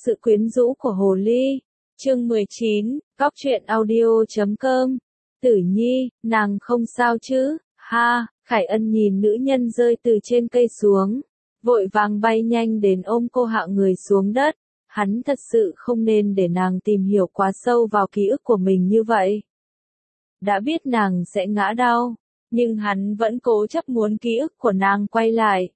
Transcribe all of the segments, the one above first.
sự quyến rũ của hồ ly. Chương 19, Góc truyện audio.com. Tử Nhi, nàng không sao chứ? Ha, Khải Ân nhìn nữ nhân rơi từ trên cây xuống, vội vàng bay nhanh đến ôm cô hạ người xuống đất. Hắn thật sự không nên để nàng tìm hiểu quá sâu vào ký ức của mình như vậy. Đã biết nàng sẽ ngã đau, nhưng hắn vẫn cố chấp muốn ký ức của nàng quay lại.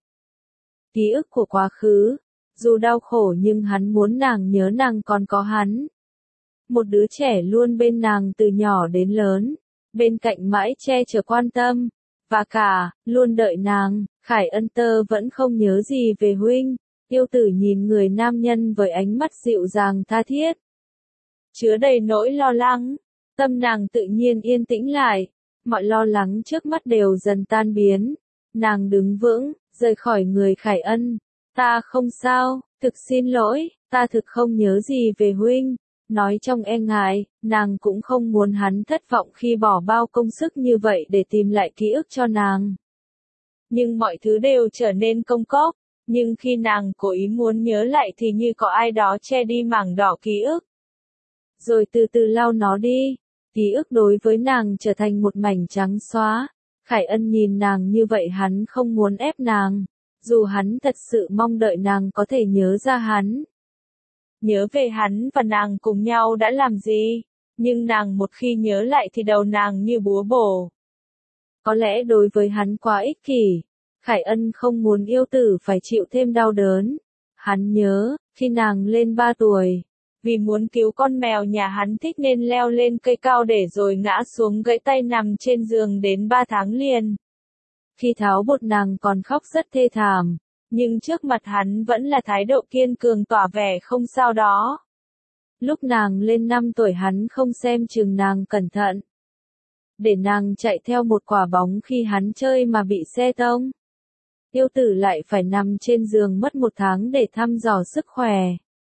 Ký ức của quá khứ, dù đau khổ nhưng hắn muốn nàng nhớ nàng còn có hắn. Một đứa trẻ luôn bên nàng từ nhỏ đến lớn, bên cạnh mãi che chở quan tâm, và cả, luôn đợi nàng. Khải Ân tơ vẫn không nhớ gì về huynh. Yêu tử nhìn người nam nhân với ánh mắt dịu dàng tha thiết, chứa đầy nỗi lo lắng. Tâm nàng tự nhiên yên tĩnh lại, mọi lo lắng trước mắt đều dần tan biến. Nàng đứng vững, rời khỏi người Khải Ân. Ta không sao, thực xin lỗi, ta thực không nhớ gì về huynh. Nói trong e ngại, nàng cũng không muốn hắn thất vọng khi bỏ bao công sức như vậy để tìm lại ký ức cho nàng. Nhưng mọi thứ đều trở nên công cốc, nhưng khi nàng cố ý muốn nhớ lại thì như có ai đó che đi mảng đỏ ký ức, rồi từ từ lau nó đi. Ký ức đối với nàng trở thành một mảnh trắng xóa. Khải Ân nhìn nàng như vậy hắn không muốn ép nàng, dù hắn thật sự mong đợi nàng có thể nhớ ra hắn. Nhớ về hắn và nàng cùng nhau đã làm gì, nhưng nàng một khi nhớ lại thì đầu nàng như búa bổ. Có lẽ đối với hắn quá ích kỷ, Khải Ân không muốn yêu tử phải chịu thêm đau đớn. Hắn nhớ, khi nàng lên 3 tuổi, vì muốn cứu con mèo nhà hắn thích nên leo lên cây cao để rồi ngã xuống gãy tay nằm trên giường đến 3 tháng liền. Khi tháo bột nàng còn khóc rất thê thảm, nhưng trước mặt hắn vẫn là thái độ kiên cường tỏ vẻ không sao đó. Lúc nàng lên 5 tuổi hắn không xem chừng nàng cẩn thận, để nàng chạy theo một quả bóng khi hắn chơi mà bị xe tông. Yêu tử lại phải nằm trên giường mất 1 tháng để thăm dò sức khỏe.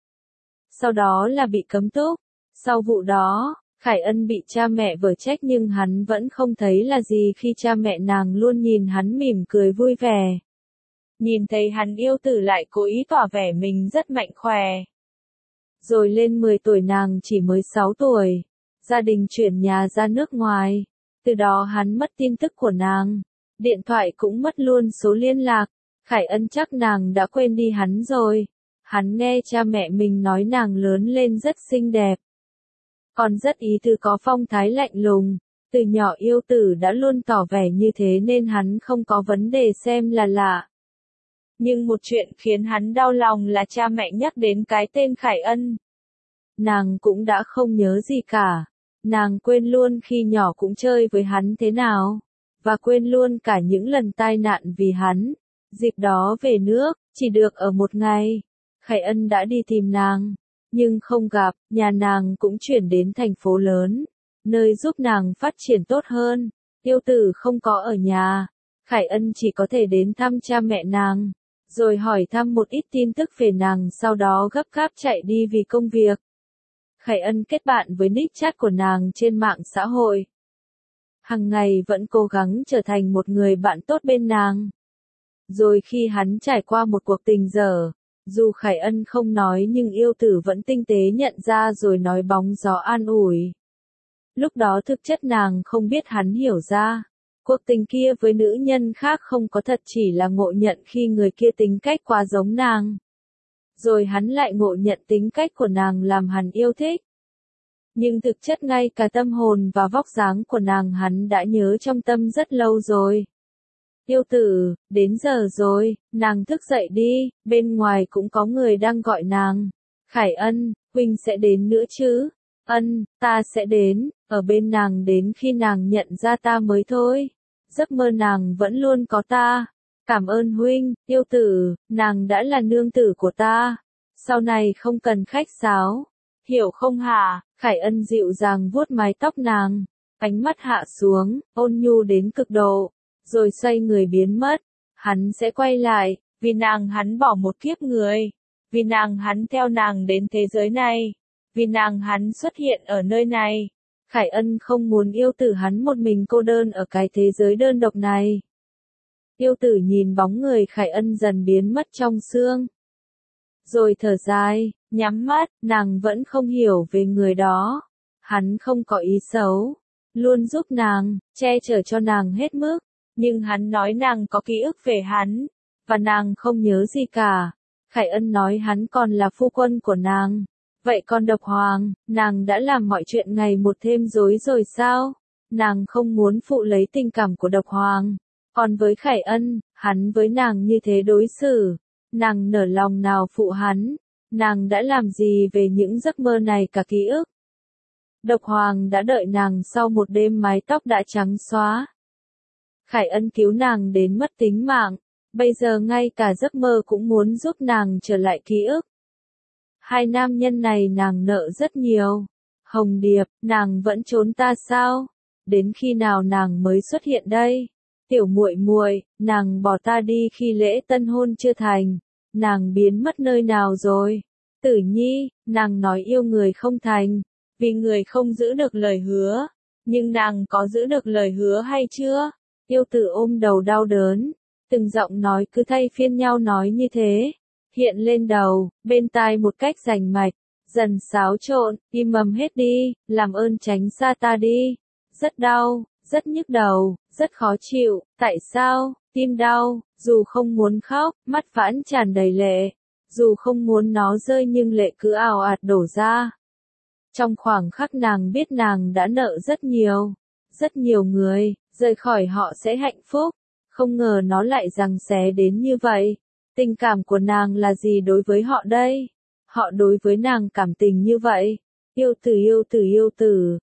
Sau đó là bị cấm túc. Sau vụ đó, Khải Ân bị cha mẹ vở trách nhưng hắn vẫn không thấy là gì khi cha mẹ nàng luôn nhìn hắn mỉm cười vui vẻ. Nhìn thấy hắn yêu tử lại cố ý tỏ vẻ mình rất mạnh khỏe. Rồi lên 10 tuổi nàng chỉ mới 6 tuổi. Gia đình chuyển nhà ra nước ngoài. Từ đó hắn mất tin tức của nàng. Điện thoại cũng mất luôn số liên lạc. Khải Ân chắc nàng đã quên đi hắn rồi. Hắn nghe cha mẹ mình nói nàng lớn lên rất xinh đẹp, còn rất ý tứ có phong thái lạnh lùng. Từ nhỏ yêu tử đã luôn tỏ vẻ như thế nên hắn không có vấn đề xem là lạ. Nhưng một chuyện khiến hắn đau lòng là cha mẹ nhắc đến cái tên Khải Ân. Nàng cũng đã không nhớ gì cả. Nàng quên luôn khi nhỏ cũng chơi với hắn thế nào, và quên luôn cả những lần tai nạn vì hắn. Dịp đó về nước, chỉ được ở 1 ngày. Khải Ân đã đi tìm nàng, nhưng không gặp. Nhà nàng cũng chuyển đến thành phố lớn, nơi giúp nàng phát triển tốt hơn. Yêu tử không có ở nhà. Khải Ân chỉ có thể đến thăm cha mẹ nàng, rồi hỏi thăm một ít tin tức về nàng, sau đó gấp gáp chạy đi vì công việc. Khải Ân kết bạn với nick chat của nàng trên mạng xã hội. Hằng ngày vẫn cố gắng trở thành một người bạn tốt bên nàng. Rồi khi hắn trải qua một cuộc tình dở, dù Khải Ân không nói nhưng yêu tử vẫn tinh tế nhận ra rồi nói bóng gió an ủi. Lúc đó thực chất nàng không biết hắn hiểu ra. Cuộc tình kia với nữ nhân khác không có thật, chỉ là ngộ nhận khi người kia tính cách quá giống nàng. Rồi hắn lại ngộ nhận tính cách của nàng làm hắn yêu thích. Nhưng thực chất ngay cả tâm hồn và vóc dáng của nàng hắn đã nhớ trong tâm rất lâu rồi. Yêu tử, đến giờ rồi, nàng thức dậy đi, bên ngoài cũng có người đang gọi nàng. Khải Ân, huynh sẽ đến nữa chứ? Ân, ta sẽ đến, ở bên nàng đến khi nàng nhận ra ta mới thôi. Giấc mơ nàng vẫn luôn có ta. Cảm ơn huynh, yêu tử, nàng đã là nương tử của ta. Sau này không cần khách sáo. Hiểu không hả? Khải Ân dịu dàng vuốt mái tóc nàng. Ánh mắt hạ xuống, ôn nhu đến cực độ. Rồi xoay người biến mất. Hắn sẽ quay lại, vì nàng hắn bỏ một kiếp người. Vì nàng hắn theo nàng đến thế giới này. Vì nàng hắn xuất hiện ở nơi này. Khải Ân không muốn yêu tử hắn một mình cô đơn ở cái thế giới đơn độc này. Yêu tử nhìn bóng người Khải Ân dần biến mất trong sương. rồi thở dài, nhắm mắt, nàng vẫn không hiểu về người đó. Hắn không có ý xấu, luôn giúp nàng, che chở cho nàng hết mức, nhưng hắn nói nàng có ký ức về hắn, và nàng không nhớ gì cả. Khải Ân nói hắn còn là phu quân của nàng. Vậy còn Độc Hoàng, nàng đã làm mọi chuyện ngày một thêm rối rồi sao? Nàng không muốn phụ lấy tình cảm của Độc Hoàng. Còn với Khải Ân, hắn với nàng như thế đối xử, nàng nở lòng nào phụ hắn, nàng đã làm gì về những giấc mơ này cả ký ức. Độc Hoàng đã đợi nàng sau một đêm mái tóc đã trắng xóa. Khải Ân cứu nàng đến mất tính mạng, bây giờ ngay cả giấc mơ cũng muốn giúp nàng trở lại ký ức. Hai nam nhân này nàng nợ rất nhiều. Hồng Điệp, nàng vẫn trốn ta sao? Đến khi nào nàng mới xuất hiện đây? Tiểu muội muội, nàng bỏ ta đi khi lễ tân hôn chưa thành, nàng biến mất nơi nào rồi? Tử Nhi, nàng nói yêu người không thành, vì người không giữ được lời hứa, nhưng nàng có giữ được lời hứa hay chưa? Yêu Tử ôm đầu đau đớn, từng giọng nói cứ thay phiên nhau nói như thế, hiện lên đầu, bên tai một cách rành mạch, dần xáo trộn, im mầm hết đi, làm ơn tránh xa ta đi. Rất đau, rất nhức đầu, rất khó chịu, tại sao, tim đau, dù không muốn khóc, mắt vãn tràn đầy lệ, dù không muốn nó rơi nhưng lệ cứ ào ạt đổ ra. Trong khoảng khắc nàng biết nàng đã nợ rất nhiều người, rời khỏi họ sẽ hạnh phúc, không ngờ nó lại giằng xé đến như vậy. Tình cảm của nàng là gì đối với họ đây? Họ đối với nàng cảm tình như vậy. Yêu tử,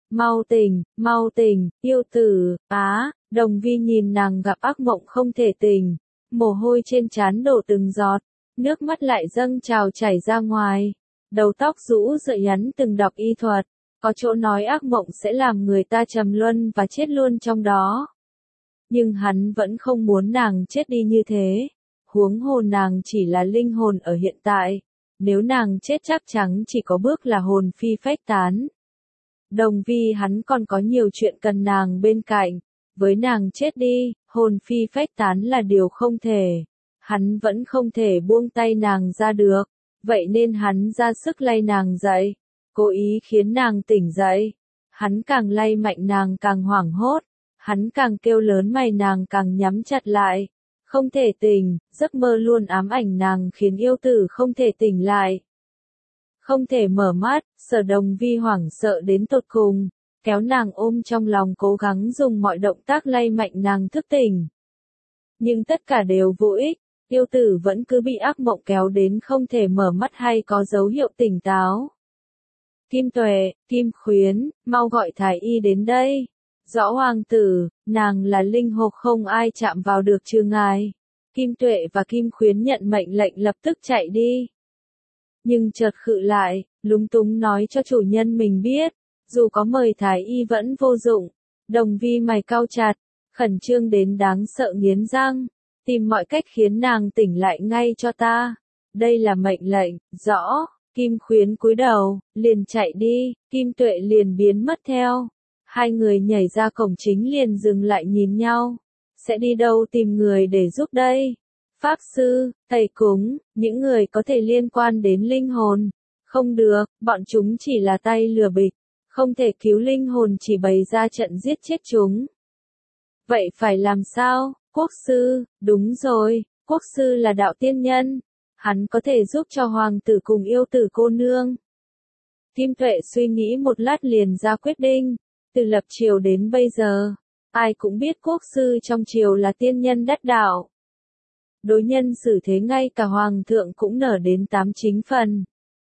mau tình, yêu tử, Đồng Vi nhìn nàng gặp ác mộng không thể tỉnh, mồ hôi trên trán đổ từng giọt, nước mắt lại dâng trào chảy ra ngoài, đầu tóc rũ rượi hắn từng đọc y thuật, có chỗ nói ác mộng sẽ làm người ta trầm luân và chết luôn trong đó. Nhưng hắn vẫn không muốn nàng chết đi như thế, huống hồ nàng chỉ là linh hồn ở hiện tại. Nếu nàng chết chắc chắn chỉ có bước là hồn phi phách tán. Đồng Vi hắn còn có nhiều chuyện cần nàng bên cạnh, với nàng chết đi, hồn phi phách tán là điều không thể. Hắn vẫn không thể buông tay nàng ra được, vậy nên hắn ra sức lay nàng dậy, cố ý khiến nàng tỉnh dậy. Hắn càng lay mạnh nàng càng hoảng hốt, hắn càng kêu lớn mày nàng càng nhắm chặt lại. Không thể tỉnh, giấc mơ luôn ám ảnh nàng khiến yêu tử không thể tỉnh lại. Không thể mở mắt, Sở Đồng Vi hoảng sợ đến tột cùng, kéo nàng ôm trong lòng cố gắng dùng mọi động tác lay mạnh nàng thức tỉnh. Nhưng tất cả đều vô ích, yêu tử vẫn cứ bị ác mộng kéo đến không thể mở mắt hay có dấu hiệu tỉnh táo. Kim Tuệ, Kim Khuyến, mau gọi thái y đến đây. Rõ hoàng tử, nàng là linh hồn không ai chạm vào được trừ ngài. Kim Tuệ và Kim Khuyến nhận mệnh lệnh lập tức chạy đi. Nhưng chợt khựng lại, lúng túng nói cho chủ nhân mình biết, dù có mời thái y vẫn vô dụng. Đồng Vi mày cau chặt, khẩn trương đến đáng sợ nghiến răng, tìm mọi cách khiến nàng tỉnh lại ngay cho ta. Đây là mệnh lệnh, rõ. Kim Khuyến cúi đầu, liền chạy đi, Kim Tuệ liền biến mất theo. Hai người nhảy ra cổng chính liền dừng lại nhìn nhau. Sẽ đi đâu tìm người để giúp đây? Pháp sư, thầy cúng, những người có thể liên quan đến linh hồn. Không được, bọn chúng chỉ là tay lừa bịp. Không thể cứu linh hồn chỉ bày ra trận giết chết chúng. Vậy phải làm sao? Quốc sư, đúng rồi, quốc sư là đạo tiên nhân. Hắn có thể giúp cho hoàng tử cùng yêu tử cô nương. Kim Tuệ suy nghĩ một lát liền ra quyết định. Từ lập triều đến bây giờ, ai cũng biết quốc sư trong triều là tiên nhân đắc đạo. Đối nhân xử thế ngay cả hoàng thượng cũng nở đến 89 phần.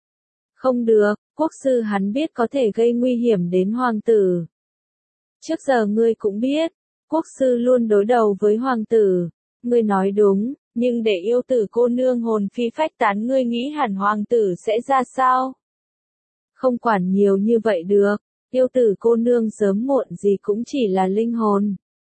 Không được, quốc sư hắn biết có thể gây nguy hiểm đến hoàng tử. Trước giờ ngươi cũng biết, quốc sư luôn đối đầu với hoàng tử. Ngươi nói đúng, nhưng để yêu tử cô nương hồn phi phách tán ngươi nghĩ hẳn hoàng tử sẽ ra sao? Không quản nhiều như vậy được. Yêu tử cô nương sớm muộn gì cũng chỉ là linh hồn.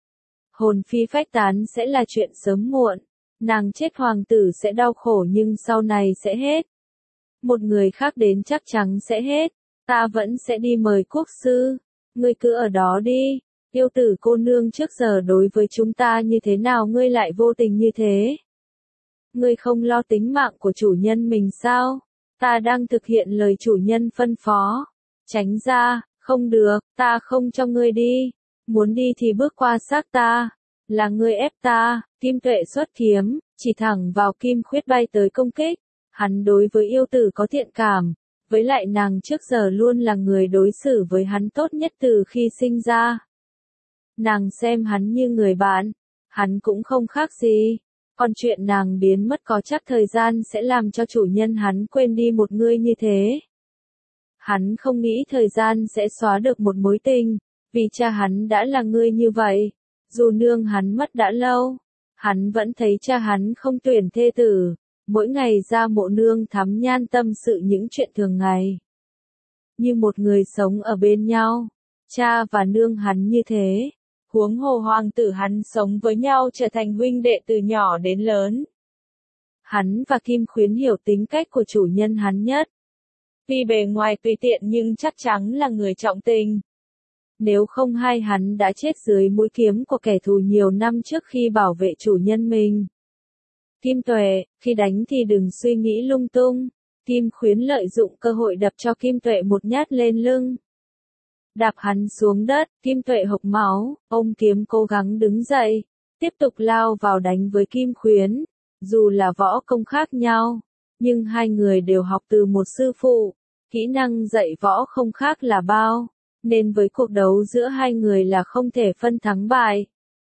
Hồn phi phách tán sẽ là chuyện sớm muộn. Nàng chết hoàng tử sẽ đau khổ nhưng sau này sẽ hết. Một người khác đến chắc chắn sẽ hết. Ta vẫn sẽ đi mời quốc sư. Ngươi cứ ở đó đi. Yêu tử cô nương trước giờ đối với chúng ta như thế nào ngươi lại vô tình như thế? Ngươi không lo tính mạng của chủ nhân mình sao? Ta đang thực hiện lời chủ nhân phân phó. Tránh ra, không được, ta không cho ngươi đi. Muốn đi thì bước qua xác ta. Là ngươi ép ta. Kim Tuệ xuất kiếm, chỉ thẳng vào Kim Khuyết bay tới công kích. Hắn đối với yêu tử có thiện cảm. Với lại nàng trước giờ luôn là người đối xử với hắn tốt nhất từ khi sinh ra. Nàng xem hắn như người bạn. Hắn cũng không khác gì. Còn chuyện nàng biến mất có chắc thời gian sẽ làm cho chủ nhân hắn quên đi một người như thế. Hắn không nghĩ thời gian sẽ xóa được một mối tình, vì cha hắn đã là người như vậy. Dù nương hắn mất đã lâu, hắn vẫn thấy cha hắn không tuyển thê tử, mỗi ngày ra mộ nương thắm nhan tâm sự những chuyện thường ngày. Như một người sống ở bên nhau, cha và nương hắn như thế. Huống hồ hoàng tử hắn sống với nhau trở thành huynh đệ từ nhỏ đến lớn. Hắn và Kim Khuyến hiểu tính cách của chủ nhân hắn nhất. Vì bề ngoài tùy tiện nhưng chắc chắn là người trọng tình. Nếu không hai hắn đã chết dưới mũi kiếm của kẻ thù nhiều năm trước khi bảo vệ chủ nhân mình. Kim Tuệ, khi đánh thì đừng suy nghĩ lung tung. Kim Khuyến lợi dụng cơ hội đập cho Kim Tuệ một nhát lên lưng. Đạp hắn xuống đất, Kim Tuệ hộc máu, ôm kiếm cố gắng đứng dậy, tiếp tục lao vào đánh với Kim Khuyến. Dù là võ công khác nhau, nhưng hai người đều học từ một sư phụ, kỹ năng dạy võ không khác là bao, nên với cuộc đấu giữa hai người là không thể phân thắng bại.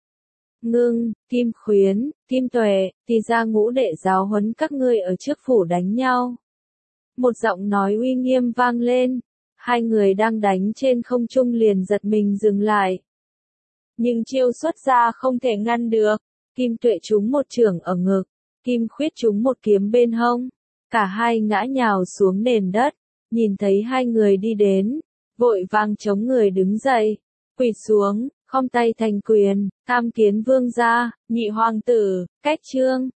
Ngưng, Kim Khuyến, Kim Tuệ, thì ra ngũ đệ giáo huấn các ngươi ở trước phủ đánh nhau. Một giọng nói uy nghiêm vang lên. Hai người đang đánh trên không trung liền giật mình dừng lại. Nhưng chiêu xuất ra không thể ngăn được. Kim Tuệ trúng một chưởng ở ngực. Kim Khuyết trúng một kiếm bên hông. Cả hai ngã nhào xuống nền đất. Nhìn thấy hai người đi đến. Vội vàng chống người đứng dậy. Quỳ xuống, khom tay thành quyền. Tham kiến vương gia, nhị hoàng tử, cách trương.